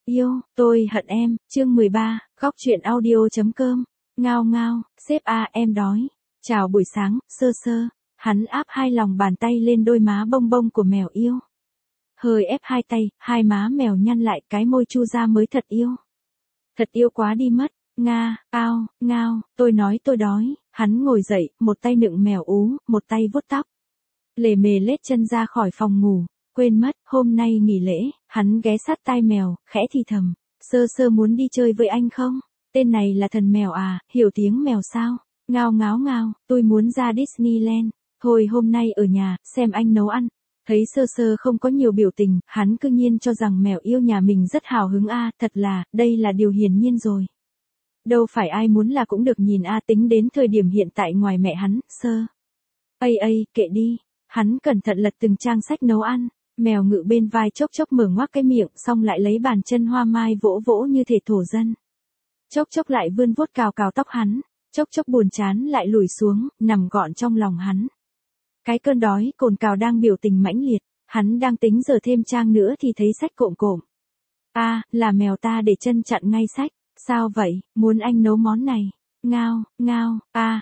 Yêu, tôi hận em, chương 13, góc truyện audio.com, ngao ngao, sếp à em đói. Chào buổi sáng, sơ sơ, hắn áp hai lòng bàn tay lên đôi má bông bông của mèo yêu. Hơi ép hai tay, hai má mèo nhăn lại cái môi chu ra mới thật yêu. Thật yêu quá đi mất, nga, ao, ngao, tôi nói tôi đói, hắn ngồi dậy, một tay nựng mèo ú, một tay vuốt tóc. Lề mề lết chân ra khỏi phòng ngủ. Quên mất, hôm nay nghỉ lễ, hắn ghé sát tai mèo, khẽ thì thầm, sơ sơ muốn đi chơi với anh không? Tên này là thần mèo à, hiểu tiếng mèo sao? Ngao ngáo ngao, tôi muốn ra Disneyland. Thôi hôm nay ở nhà, xem anh nấu ăn. Thấy sơ sơ không có nhiều biểu tình, hắn cư nhiên cho rằng mèo yêu nhà mình rất hào hứng a, thật là, đây là điều hiển nhiên rồi. Đâu phải ai muốn là cũng được nhìn a, tính đến thời điểm hiện tại ngoài mẹ hắn, sơ. Kệ đi. Hắn cẩn thận lật từng trang sách nấu ăn. Mèo ngự bên vai chốc chốc mở ngoác cái miệng, xong lại lấy bàn chân hoa mai vỗ vỗ như thể thổ dân. Chốc chốc lại vươn vuốt cào cào tóc hắn, chốc chốc buồn chán lại lùi xuống, nằm gọn trong lòng hắn. Cái cơn đói cồn cào đang biểu tình mãnh liệt, hắn đang tính giờ thêm trang nữa thì thấy sách cộm cộm. Là mèo ta để chân chặn ngay sách, sao vậy, muốn anh nấu món này. Ngao, ngao,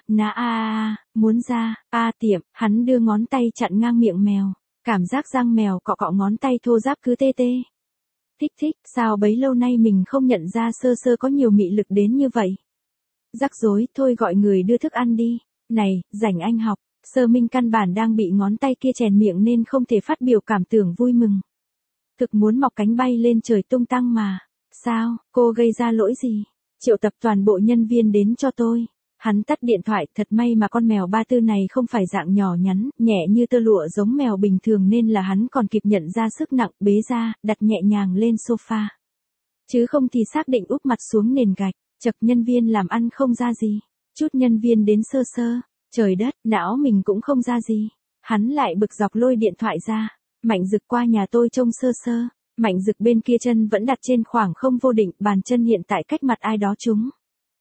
muốn ra, tiệm, hắn đưa ngón tay chặn ngang miệng mèo. Cảm giác răng mèo cọ cọ ngón tay thô ráp cứ tê tê. Thích, sao bấy lâu nay mình không nhận ra sơ sơ có nhiều mị lực đến như vậy. Rắc rối, thôi gọi người đưa thức ăn đi. Này, rảnh anh học, Sơ Minh căn bản đang bị ngón tay kia chèn miệng nên không thể phát biểu cảm tưởng vui mừng. Thực muốn mọc cánh bay lên trời tung tăng mà. Sao, cô gây ra lỗi gì? Triệu tập toàn bộ nhân viên đến cho tôi. Hắn tắt điện thoại, thật may mà con mèo ba tư này không phải dạng nhỏ nhắn, nhẹ như tơ lụa giống mèo bình thường nên là hắn còn kịp nhận ra sức nặng, bế ra, đặt nhẹ nhàng lên sofa. Chứ không thì xác định úp mặt xuống nền gạch, chật nhân viên làm ăn không ra gì. Chút nhân viên đến sơ sơ, trời đất, não mình cũng không ra gì. Hắn lại bực dọc lôi điện thoại ra, Mạnh Dực qua nhà tôi trông sơ sơ. Mạnh Dực bên kia chân vẫn đặt trên khoảng không vô định, bàn chân hiện tại cách mặt ai đó chúng.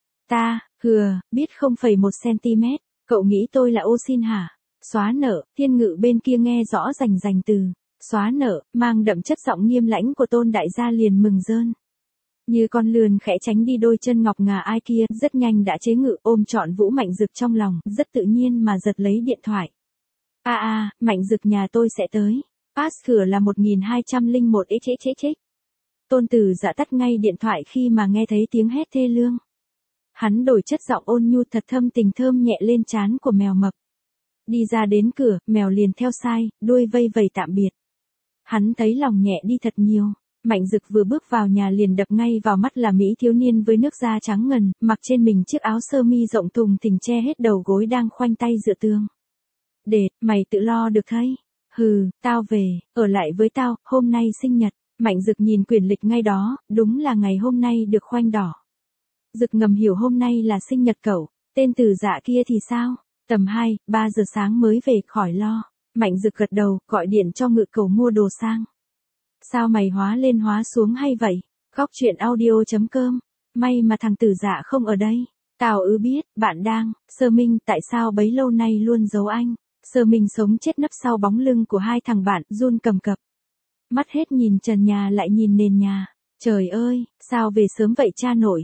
Biết 0,1 cm, cậu nghĩ tôi là ô xin hả? Xóa nợ, Thiên Ngự bên kia nghe rõ rành từ, xóa nợ, mang đậm chất giọng nghiêm lãnh của Tôn đại gia liền mừng rơn. Như con lươn khẽ tránh đi đôi chân ngọc ngà ai kia, rất nhanh đã chế ngự ôm trọn Vũ Mạnh Dực trong lòng, rất tự nhiên mà giật lấy điện thoại. Mạnh Dực nhà tôi sẽ tới. Pass cửa là 1201 XX. Tôn Tử Dạ tắt ngay điện thoại khi mà nghe thấy tiếng hét thê lương. Hắn đổi chất giọng ôn nhu thật thâm tình thơm nhẹ lên trán của mèo mập. Đi ra đến cửa, mèo liền theo sai, đuôi vây vầy tạm biệt. Hắn thấy lòng nhẹ đi thật nhiều. Mạnh Dực vừa bước vào nhà liền đập ngay vào mắt là mỹ thiếu niên với nước da trắng ngần, mặc trên mình chiếc áo sơ mi rộng thùng thình che hết đầu gối đang khoanh tay dựa tường. Mày tự lo được thấy. Tao về, ở lại với tao, hôm nay sinh nhật. Mạnh Dực nhìn quyển lịch ngay đó, đúng là ngày hôm nay được khoanh đỏ. Dực ngầm hiểu hôm nay là sinh nhật cậu, tên Tử Dạ kia thì sao? Tầm 2-3 giờ sáng mới về, khỏi lo. Mạnh Dực gật đầu, gọi điện cho Ngự Cẩu mua đồ sang. Sao mày hóa lên hóa xuống hay vậy? Góc truyện audio.com, may mà thằng Tử Dạ không ở đây. Tao biết, bạn đang, Sơ Minh tại sao bấy lâu nay luôn giấu anh? Sơ Minh sống chết nấp sau bóng lưng của hai thằng bạn, run cầm cập. Mắt hết nhìn trần nhà lại nhìn nền nhà. Trời ơi, sao về sớm vậy cha nội?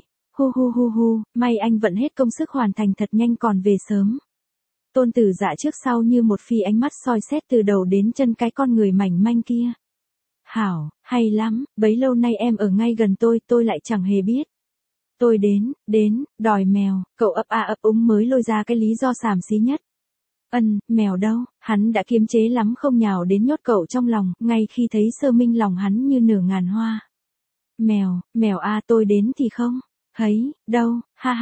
May anh vận hết công sức hoàn thành thật nhanh còn về sớm. Tôn Tử Dạ trước sau như một phi ánh mắt soi xét từ đầu đến chân cái con người mảnh manh kia. Hảo, hay lắm, bấy lâu nay em ở ngay gần tôi lại chẳng hề biết. Tôi đến, đòi mèo, cậu ấp úng mới lôi ra cái lý do xàm xí nhất. Mèo đâu, hắn đã kiềm chế lắm không nhào đến nhốt cậu trong lòng, ngay khi thấy Sơ Minh lòng hắn như nở ngàn hoa. Mèo tôi đến thì không. Thấy, đâu,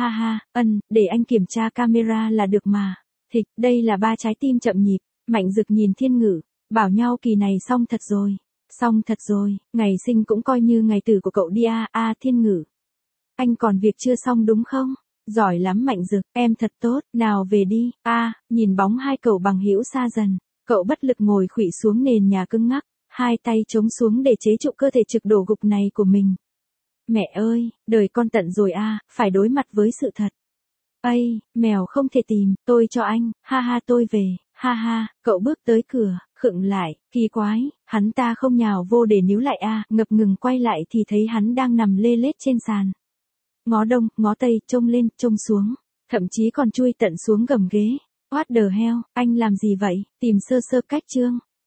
để anh kiểm tra camera là được mà. Thịch, đây là 3 trái tim chậm nhịp. Mạnh Dực nhìn Thiên Ngự, bảo nhau kỳ này xong thật rồi, ngày sinh cũng coi như ngày tử của cậu đi Thiên Ngự. Anh còn việc chưa xong đúng không? Giỏi lắm Mạnh Dực, em thật tốt, nào về đi. Nhìn bóng hai cậu bằng hữu xa dần, cậu bất lực ngồi khuỵu xuống nền nhà cứng ngắc, hai tay chống xuống để chế trụ cơ thể trực đổ gục này của mình. Mẹ ơi, đời con tận rồi phải đối mặt với sự thật. Mèo không thể tìm, tôi cho anh, tôi về, cậu bước tới cửa, khựng lại, kỳ quái, hắn ta không nhào vô để níu lại à, ngập ngừng quay lại thì thấy hắn đang nằm lê lết trên sàn. Ngó đông, ngó tây, trông lên, trông xuống, thậm chí còn chui tận xuống gầm ghế. What the hell, anh làm gì vậy, tìm sơ sơ cách chương.